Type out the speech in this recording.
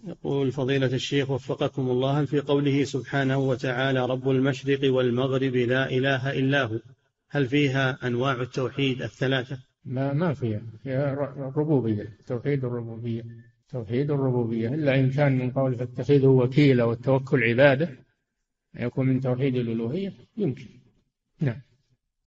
يقول فضيلة الشيخ وفقكم الله، هل في قوله سبحانه وتعالى رب المشرق والمغرب لا إله إلا هو، هل فيها أنواع التوحيد الثلاثة؟ ما فيها الربوبية، توحيد الربوبية، توحيد الربوبية، إلا إن كان من قول فاتخذه وكيلا والتوكل عبادة، يكون من توحيد الألوهية يمكن. نعم.